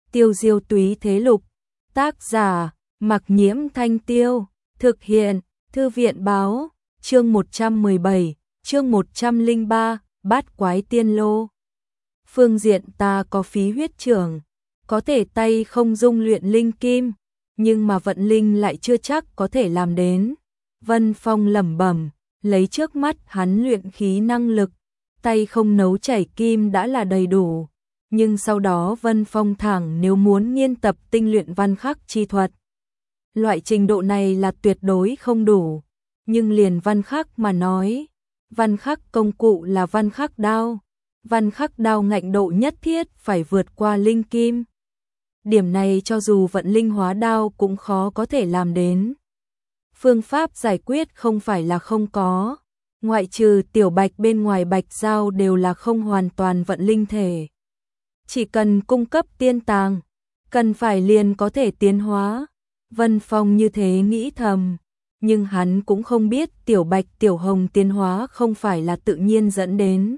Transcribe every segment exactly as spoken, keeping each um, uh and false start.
Tiêu diêu túy thế lục. Tác giả, Mặc Nhiễm Thanh Tiêu. Thực hiện, Thư viện báo. Chương một trăm mười bảy, chương một trăm lẻ ba, Bát Quái Tiên Lô. Phương diện ta có phí huyết trưởng, có thể tay không dung luyện linh kim, nhưng mà vận linh lại chưa chắc có thể làm đến. Vân Phong lẩm bẩm, lấy trước mắt hắn luyện khí năng lực, tay không nấu chảy kim đã là đầy đủ. Nhưng sau đó Vân Phong thẳng nếu muốn nghiên tập tinh luyện văn khắc chi thuật. Loại trình độ này là tuyệt đối không đủ. Nhưng liền văn khắc mà nói, văn khắc công cụ là văn khắc đao. Văn khắc đao ngạnh độ nhất thiết phải vượt qua linh kim. Điểm này cho dù vận linh hóa đao cũng khó có thể làm đến. Phương pháp giải quyết không phải là không có. Ngoại trừ tiểu bạch bên ngoài bạch giao đều là không hoàn toàn vận linh thể. Chỉ cần cung cấp tiên tàng, cần phải liền có thể tiến hóa. Vân Phong như thế nghĩ thầm, nhưng hắn cũng không biết tiểu bạch tiểu hồng tiến hóa không phải là tự nhiên dẫn đến,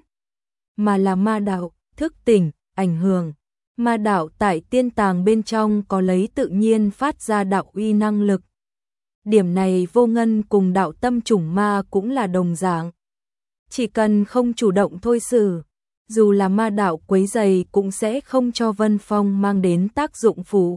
mà là ma đạo, thức tỉnh, ảnh hưởng. Ma đạo tại tiên tàng bên trong có lấy tự nhiên phát ra đạo uy năng lực. Điểm này Vô Ngân cùng đạo tâm chủng ma cũng là đồng dạng. Chỉ cần không chủ động thôi xử, dù là ma đạo quấy rầy cũng sẽ không cho Vân Phong mang đến tác dụng phụ.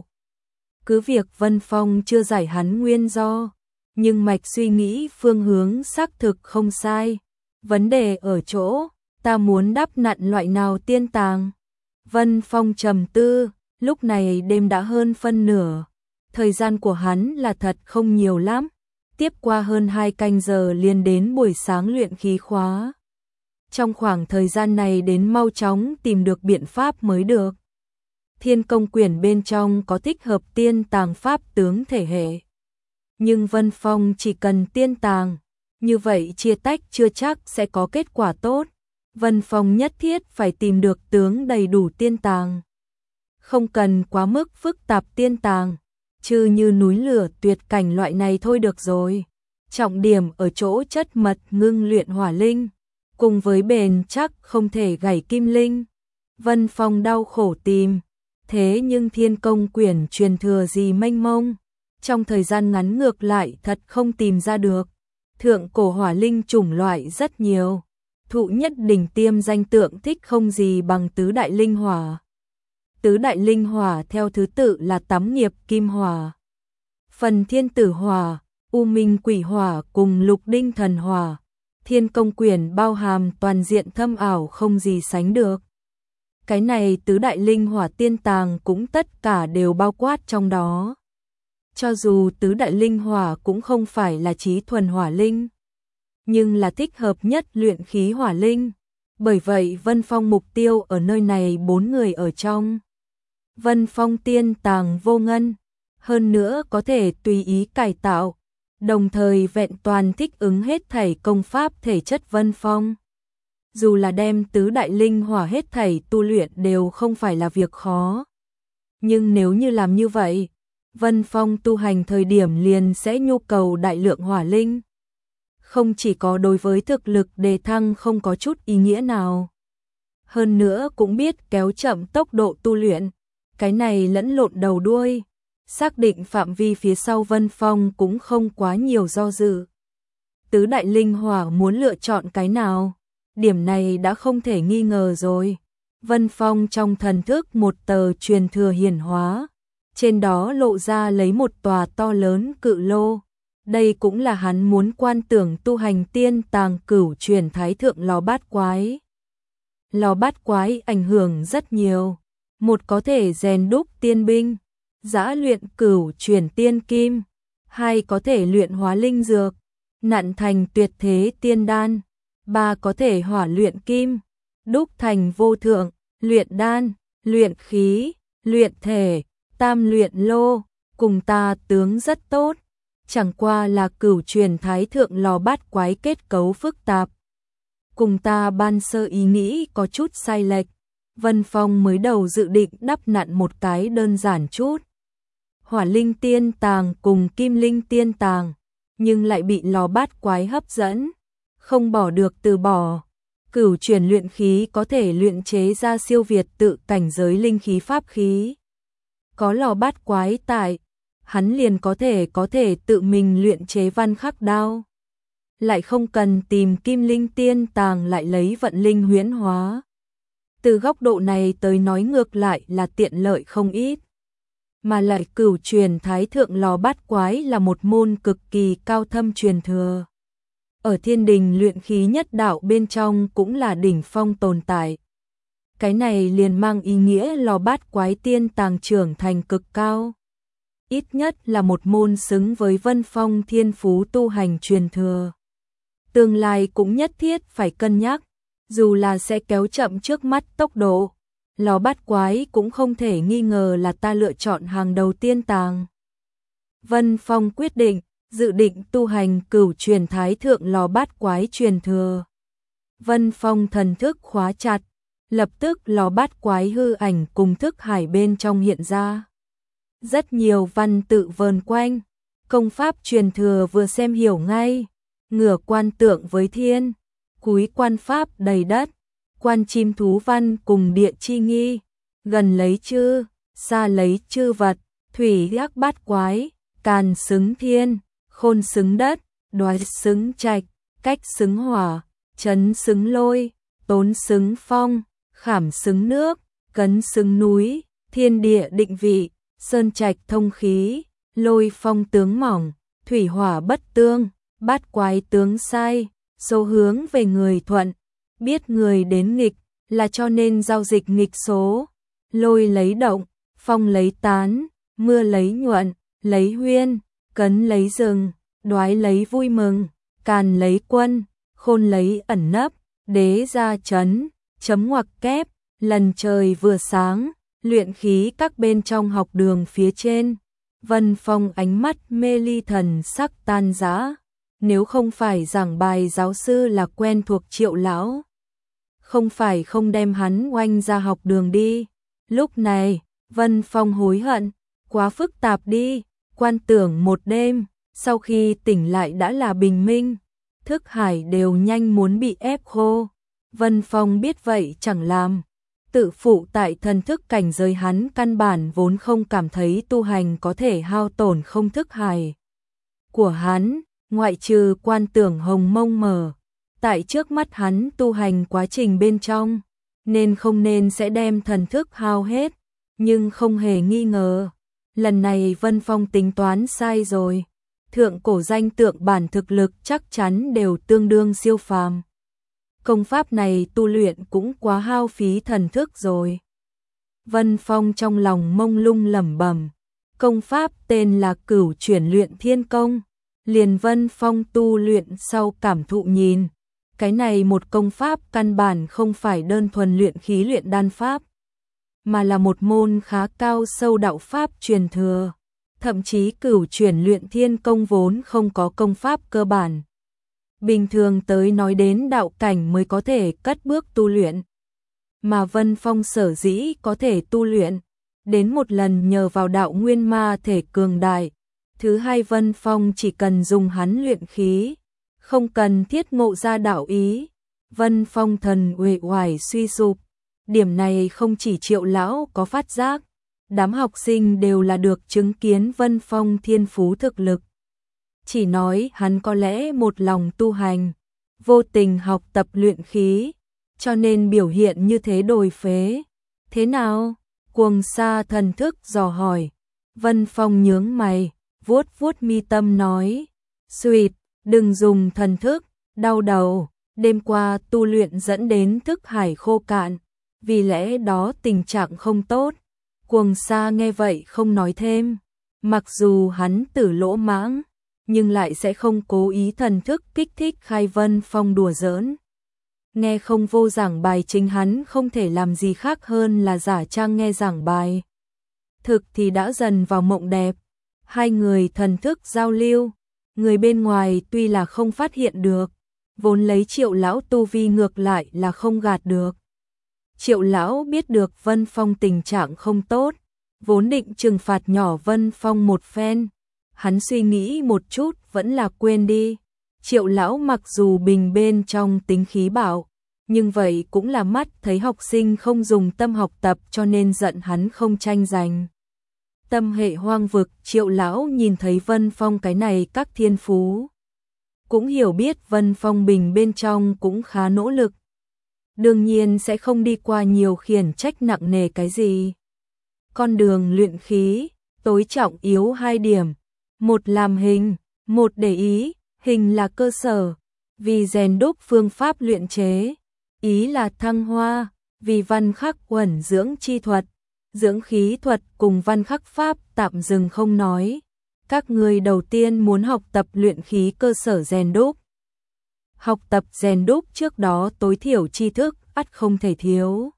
Cứ việc Vân Phong chưa giải hắn nguyên do, nhưng mạch suy nghĩ phương hướng xác thực không sai. Vấn đề ở chỗ, ta muốn đắp nặn loại nào tiên tàng? Vân Phong trầm tư, lúc này đêm đã hơn phân nửa. Thời gian của hắn là thật không nhiều lắm. Tiếp qua hơn hai canh giờ liền đến buổi sáng luyện khí khóa. Trong khoảng thời gian này đến mau chóng tìm được biện pháp mới được. Thiên công quyển bên trong có thích hợp tiên tàng pháp tướng thể hệ. Nhưng Vân Phong chỉ cần tiên tàng, như vậy chia tách chưa chắc sẽ có kết quả tốt. Vân Phong nhất thiết phải tìm được tướng đầy đủ tiên tàng. Không cần quá mức phức tạp tiên tàng, chứ như núi lửa tuyệt cảnh loại này thôi được rồi. Trọng điểm ở chỗ chất mật ngưng luyện hỏa linh, cùng với bền chắc không thể gãy kim linh. Vân Phong đau khổ tìm, thế nhưng thiên công quyển truyền thừa gì mênh mông, trong thời gian ngắn ngược lại thật không tìm ra được. Thượng cổ hỏa linh chủng loại rất nhiều, thụ nhất đỉnh tiêm danh tượng thích không gì bằng tứ đại linh hỏa. Tứ đại linh hỏa theo thứ tự là tắm nghiệp kim hỏa, phần thiên tử hỏa, u minh quỷ hỏa cùng lục đinh thần hỏa. Thiên công quyển bao hàm toàn diện thâm ảo không gì sánh được. Cái này tứ đại linh hỏa tiên tàng cũng tất cả đều bao quát trong đó. Cho dù tứ đại linh hỏa cũng không phải là chí thuần hỏa linh, nhưng là thích hợp nhất luyện khí hỏa linh. Bởi vậy Vân Phong mục tiêu ở nơi này bốn người ở trong. Vân Phong tiên tàng Vô Ngân, hơn nữa có thể tùy ý cải tạo, đồng thời vẹn toàn thích ứng hết thảy công pháp thể chất Vân Phong. Dù là đem tứ đại linh hỏa hết thảy tu luyện đều không phải là việc khó. Nhưng nếu như làm như vậy, Vân Phong tu hành thời điểm liền sẽ nhu cầu đại lượng hỏa linh. Không chỉ có đối với thực lực đề thăng không có chút ý nghĩa nào, hơn nữa cũng biết kéo chậm tốc độ tu luyện. Cái này lẫn lộn đầu đuôi, xác định phạm vi phía sau Vân Phong cũng không quá nhiều do dự. Tứ đại linh hỏa muốn lựa chọn cái nào? Điểm này đã không thể nghi ngờ rồi. Vân Phong trong thần thức một tờ truyền thừa hiển hóa, trên đó lộ ra lấy một tòa to lớn cự lô. Đây cũng là hắn muốn quan tưởng tu hành tiên tàng cửu truyền thái thượng lò bát quái. Lò bát quái ảnh hưởng rất nhiều. Một có thể rèn đúc tiên binh, giã luyện cửu truyền tiên kim. Hai có thể luyện hóa linh dược, nặn thành tuyệt thế tiên đan. Ba có thể hỏa luyện kim, đúc thành vô thượng, luyện đan, luyện khí, luyện thể. Tam luyện lô, cùng ta tướng rất tốt. Chẳng qua là cửu truyền thái thượng lò bát quái kết cấu phức tạp, cùng ta ban sơ ý nghĩ có chút sai lệch. Vân Phong mới đầu dự định đắp nặn một cái đơn giản chút, hỏa linh tiên tàng cùng kim linh tiên tàng, nhưng lại bị lò bát quái hấp dẫn, không bỏ được từ bỏ. Cửu truyền luyện khí có thể luyện chế ra siêu việt tự cảnh giới linh khí pháp khí. có lò bát quái tại, hắn liền có thể có thể tự mình luyện chế văn khắc đao. Lại không cần tìm kim linh tiên tàng lại lấy vận linh huyễn hóa. Từ góc độ này tới nói ngược lại là tiện lợi không ít. Mà lại cửu truyền thái thượng lò bát quái là một môn cực kỳ cao thâm truyền thừa. Ở thiên đình luyện khí nhất đạo bên trong cũng là đỉnh phong tồn tại. Cái này liền mang ý nghĩa lò bát quái tiên tàng trưởng thành cực cao. Ít nhất là một môn xứng với Vân Phong thiên phú tu hành truyền thừa. Tương lai cũng nhất thiết phải cân nhắc, dù là sẽ kéo chậm trước mắt tốc độ. Lò bát quái cũng không thể nghi ngờ là ta lựa chọn hàng đầu tiên tàng. Vân Phong quyết định, dự định tu hành cửu truyền thái thượng lò bát quái truyền thừa. Vân Phong thần thức khóa chặt, lập tức lò bát quái hư ảnh cùng thức hải bên trong hiện ra. Rất nhiều văn tự vờn quanh, công pháp truyền thừa vừa xem hiểu ngay, ngửa quan tượng với thiên, cúi quan pháp đầy đất, quan chim thú văn cùng địa chi nghi, gần lấy chư, xa lấy chư vật, thủy gác bát quái, càn xứng thiên, khôn xứng đất, đoái xứng trạch, cách xứng hỏa, chấn xứng lôi, tốn xứng phong, khảm xứng nước, cấn xứng núi, thiên địa định vị, sơn trạch thông khí, lôi phong tướng mỏng, thủy hỏa bất tương, bát quái tướng sai, số hướng về người thuận, biết người đến nghịch, là cho nên giao dịch nghịch số, lôi lấy động, phong lấy tán, mưa lấy nhuận, lấy huyên, cấn lấy rừng, đoái lấy vui mừng, càn lấy quân, khôn lấy ẩn nấp, đế ra chấn, chấm ngoặc kép, lần trời vừa sáng, luyện khí các bên trong học đường phía trên. Vân Phong ánh mắt mê ly thần sắc tan rã, nếu không phải giảng bài giáo sư là quen thuộc Triệu lão, không phải không đem hắn oanh ra học đường đi. Lúc này, Vân Phong hối hận, quá phức tạp đi, quan tưởng một đêm, sau khi tỉnh lại đã là bình minh, thức hải đều nhanh muốn bị ép khô. Vân Phong biết vậy chẳng làm, tự phụ tại thần thức cảnh giới hắn căn bản vốn không cảm thấy tu hành có thể hao tổn không thức hải của hắn, ngoại trừ quan tưởng hồng mông mở. Tại trước mắt hắn tu hành quá trình bên trong, nên không nên sẽ đem thần thức hao hết, nhưng không hề nghi ngờ, lần này Vân Phong tính toán sai rồi. Thượng cổ danh tượng bản thực lực chắc chắn đều tương đương siêu phàm. Công pháp này tu luyện cũng quá hao phí thần thức rồi. Vân Phong trong lòng mông lung lẩm bẩm, công pháp tên là Cửu Chuyển Luyện Thiên Công, liền Vân Phong tu luyện sau cảm thụ nhìn, cái này một công pháp căn bản không phải đơn thuần luyện khí luyện đan pháp, mà là một môn khá cao sâu đạo pháp truyền thừa. Thậm chí Cửu Chuyển Luyện Thiên Công vốn không có công pháp cơ bản. Bình thường tới nói đến đạo cảnh mới có thể cất bước tu luyện. Mà Vân Phong sở dĩ có thể tu luyện, đến một lần nhờ vào đạo nguyên ma thể cường đại. Thứ hai, Vân Phong chỉ cần dùng hắn luyện khí, không cần thiết ngộ ra đạo ý. Vân Phong thần uể oải suy sụp, điểm này không chỉ Triệu lão có phát giác, đám học sinh đều là được chứng kiến Vân Phong thiên phú thực lực. Chỉ nói hắn có lẽ một lòng tu hành, vô tình học tập luyện khí, cho nên biểu hiện như thế đồi phế. Thế nào? Cuồng Sa thần thức dò hỏi. Vân Phong nhướng mày, vuốt vuốt mi tâm nói, "Xuyệt, đừng dùng thần thức, đau đầu, đêm qua tu luyện dẫn đến thức hải khô cạn, vì lẽ đó tình trạng không tốt." Cuồng Sa nghe vậy không nói thêm, mặc dù hắn tử lỗ mãng, nhưng lại sẽ không cố ý thần thức kích thích khai Vân Phong đùa giỡn. Nghe không vô giảng bài chính hắn không thể làm gì khác hơn là giả trang nghe giảng bài. Thực thì đã dần vào mộng đẹp, hai người thần thức giao lưu, người bên ngoài tuy là không phát hiện được, vốn lấy Triệu lão tu vi ngược lại là không gạt được. Triệu lão biết được Vân Phong tình trạng không tốt, vốn định trừng phạt nhỏ Vân Phong một phen, hắn suy nghĩ một chút vẫn là quên đi. Triệu lão mặc dù bình bên trong tính khí bạo, nhưng vậy cũng là mắt thấy học sinh không dùng tâm học tập cho nên giận hắn không tranh giành. Tâm hệ hoang vực, Triệu lão nhìn thấy Vân Phong cái này các thiên phú. Cũng hiểu biết Vân Phong Bình bên trong cũng khá nỗ lực. Đương nhiên sẽ không đi qua nhiều khiển trách nặng nề cái gì. Con đường luyện khí, tối trọng yếu hai điểm. Một làm hình, một để ý, hình là cơ sở, vì rèn đúc phương pháp luyện chế. Ý là thăng hoa, vì văn khắc uẩn dưỡng chi thuật. Dưỡng khí thuật cùng văn khắc pháp tạm dừng không nói. Các người đầu tiên muốn học tập luyện khí cơ sở rèn đúc. Học tập rèn đúc trước đó tối thiểu tri thức ắt không thể thiếu.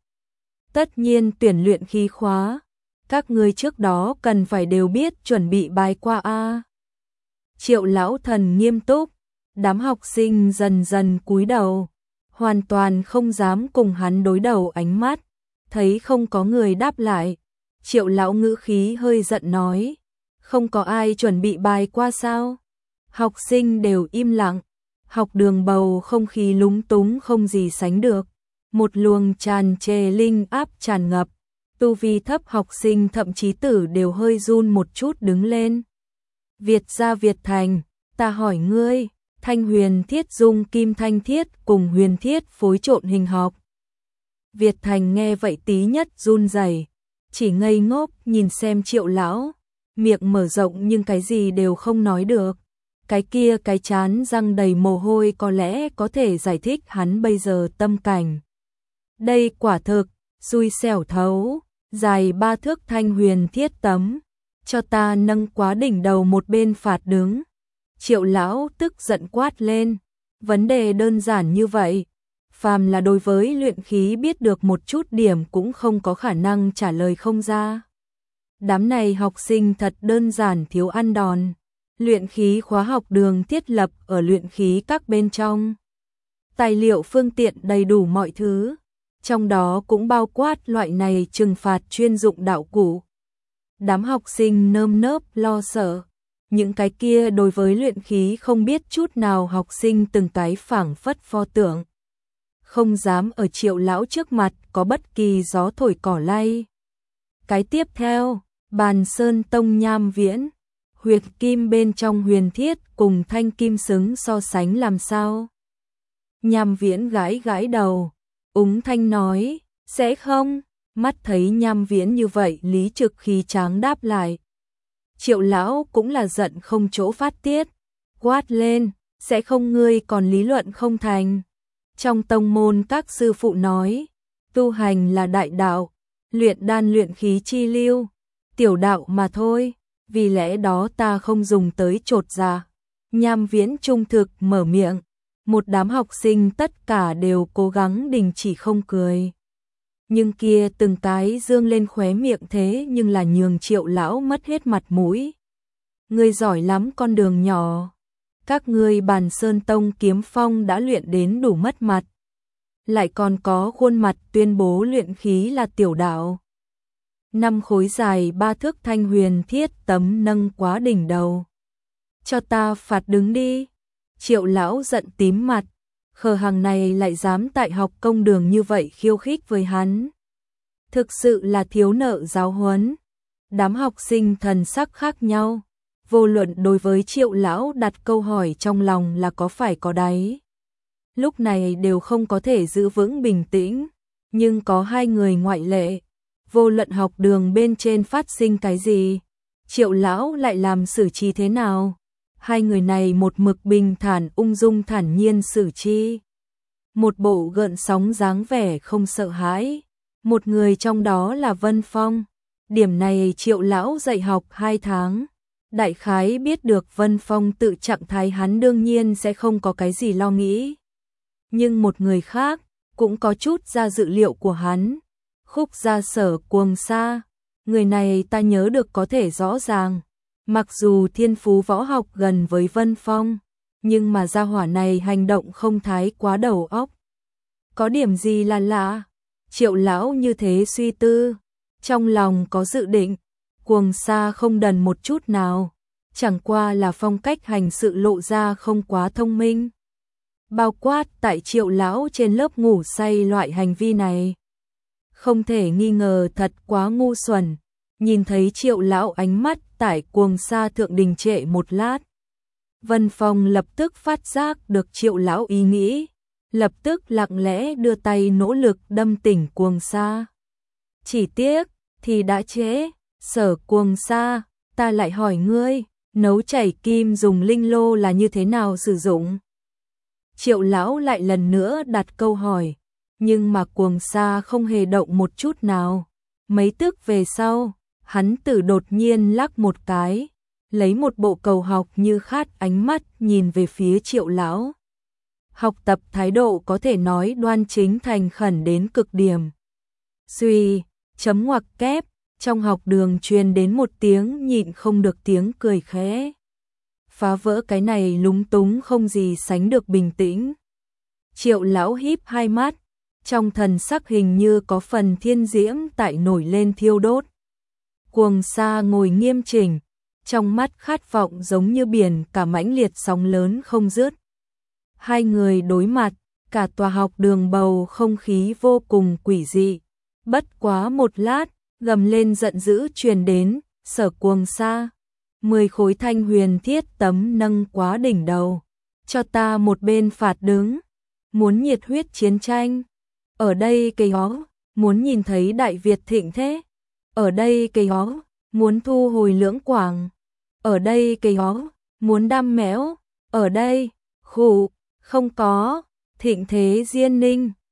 Tất nhiên tuyển luyện khí khóa, các người trước đó cần phải đều biết chuẩn bị bài qua a. Triệu lão thần nghiêm túc, đám học sinh dần dần cúi đầu, hoàn toàn không dám cùng hắn đối đầu ánh mắt. Thấy không có người đáp lại, Triệu lão ngữ khí hơi giận nói, không có ai chuẩn bị bài qua sao? Học sinh đều im lặng, học đường bầu không khí lúng túng không gì sánh được, một luồng tràn trề linh áp tràn ngập, tu vi thấp học sinh thậm chí tử đều hơi run một chút đứng lên. Việt gia Việt Thành, ta hỏi ngươi, Thanh Huyền Thiết dung kim thanh thiết cùng huyền thiết phối trộn hình học. Việt Thành nghe vậy tí nhất run rẩy, chỉ ngây ngốc nhìn xem Triệu lão, miệng mở rộng nhưng cái gì đều không nói được. Cái kia cái chán răng đầy mồ hôi có lẽ có thể giải thích hắn bây giờ tâm cảnh. Đây quả thực, xui xẻo thấu, dài ba thước thanh huyền thiết tấm, cho ta nâng quá đỉnh đầu một bên phạt đứng. Triệu lão tức giận quát lên, vấn đề đơn giản như vậy, phàm là đối với luyện khí biết được một chút điểm cũng không có khả năng trả lời không ra. Đám này học sinh thật đơn giản thiếu ăn đòn. Luyện khí khóa học đường thiết lập ở luyện khí các bên trong. Tài liệu phương tiện đầy đủ mọi thứ, trong đó cũng bao quát loại này trừng phạt chuyên dụng đạo cụ. Đám học sinh nơm nớp lo sợ, những cái kia đối với luyện khí không biết chút nào học sinh từng cái phảng phất pho tượng. Không dám ở Triệu lão trước mặt có bất kỳ gió thổi cỏ lay. Cái tiếp theo, Bàn Sơn Tông Nham Viễn, huyệt kim bên trong huyền thiết cùng thanh kim xứng so sánh làm sao? Nham Viễn gãi gãi đầu, úng thanh nói, sẽ không, mắt thấy Nham Viễn như vậy lý trực khí tráng đáp lại. Triệu lão cũng là giận không chỗ phát tiết, quát lên, sẽ không ngươi còn lý luận không thành. Trong tông môn các sư phụ nói, tu hành là đại đạo, luyện đan luyện khí chi lưu, tiểu đạo mà thôi, vì lẽ đó ta không dùng tới chột dạ. Nham Viễn trung thực mở miệng, một đám học sinh tất cả đều cố gắng đình chỉ không cười. Nhưng kia từng cái dương lên khóe miệng thế nhưng là nhường Triệu lão mất hết mặt mũi. Ngươi giỏi lắm con đường nhỏ. Các ngươi Bàn Sơn Tông kiếm phong đã luyện đến đủ mất mặt. Lại còn có khuôn mặt tuyên bố luyện khí là tiểu đạo. Năm khối dài ba thước thanh huyền thiết tấm nâng quá đỉnh đầu. Cho ta phạt đứng đi. Triệu lão giận tím mặt. Khờ hàng này lại dám tại học công đường như vậy khiêu khích với hắn. Thực sự là thiếu nợ giáo huấn. Đám học sinh thần sắc khác nhau. Vô luận đối với Triệu lão đặt câu hỏi trong lòng là có phải có đáy. Lúc này đều không có thể giữ vững bình tĩnh. Nhưng có hai người ngoại lệ. Vô luận học đường bên trên phát sinh cái gì, Triệu lão lại làm xử trí thế nào? Hai người này một mực bình thản ung dung thản nhiên xử chi. Một bộ gợn sóng dáng vẻ không sợ hãi. Một người trong đó là Vân Phong. Điểm này Triệu lão dạy học hai tháng. Đại khái biết được Vân Phong tự trạng thái hắn đương nhiên sẽ không có cái gì lo nghĩ. Nhưng một người khác cũng có chút ra dự liệu của hắn. Khúc Gia Sở Cuồng Sa, người này ta nhớ được có thể rõ ràng, mặc dù thiên phú võ học gần với Vân Phong, nhưng mà gia hỏa này hành động không thái quá đầu óc. Có điểm gì là lạ? Triệu lão như thế suy tư, trong lòng có dự định, Cuồng Sa không đần một chút nào, chẳng qua là phong cách hành sự lộ ra không quá thông minh. Bao quát tại Triệu lão trên lớp ngủ say loại hành vi này. Không thể nghi ngờ thật quá ngu xuẩn, nhìn thấy Triệu lão ánh mắt tại Cuồng Sa thượng đình trệ một lát. Vân Phong lập tức phát giác được Triệu lão ý nghĩ, lập tức lặng lẽ đưa tay nỗ lực đâm tỉnh Cuồng Sa. Chỉ tiếc thì đã trễ. Sở Cuồng Sa, ta lại hỏi ngươi, nấu chảy kim dùng linh lô là như thế nào sử dụng? Triệu lão lại lần nữa đặt câu hỏi, nhưng mà Cuồng Sa không hề động một chút nào. Mấy tức về sau, hắn tử đột nhiên lắc một cái, lấy một bộ cầu học như khát ánh mắt nhìn về phía Triệu lão. Học tập thái độ có thể nói đoan chính thành khẩn đến cực điểm. Suy, chấm ngoặc kép, trong học đường truyền đến một tiếng nhịn không được tiếng cười khẽ. Phá vỡ cái này lúng túng không gì sánh được bình tĩnh. Triệu lão híp hai mắt, trong thần sắc hình như có phần thiên diễm tại nổi lên thiêu đốt. Cuồng Sa ngồi nghiêm chỉnh, trong mắt khát vọng giống như biển cả mãnh liệt sóng lớn không dứt. Hai người đối mặt, cả tòa học đường bầu không khí vô cùng quỷ dị. Bất quá một lát, gầm lên giận dữ truyền đến, Sở Cuồng Sa. Mười khối thanh huyền thiết tấm nâng quá đỉnh đầu. Cho ta một bên phạt đứng. Muốn nhiệt huyết chiến tranh. Ở đây cây hó, muốn nhìn thấy Đại Việt thịnh thế. Ở đây cây hó, muốn thu hồi Lưỡng Quảng. Ở đây cây hó, muốn đam méo. Ở đây, khủ, không có, thịnh thế Diên Ninh.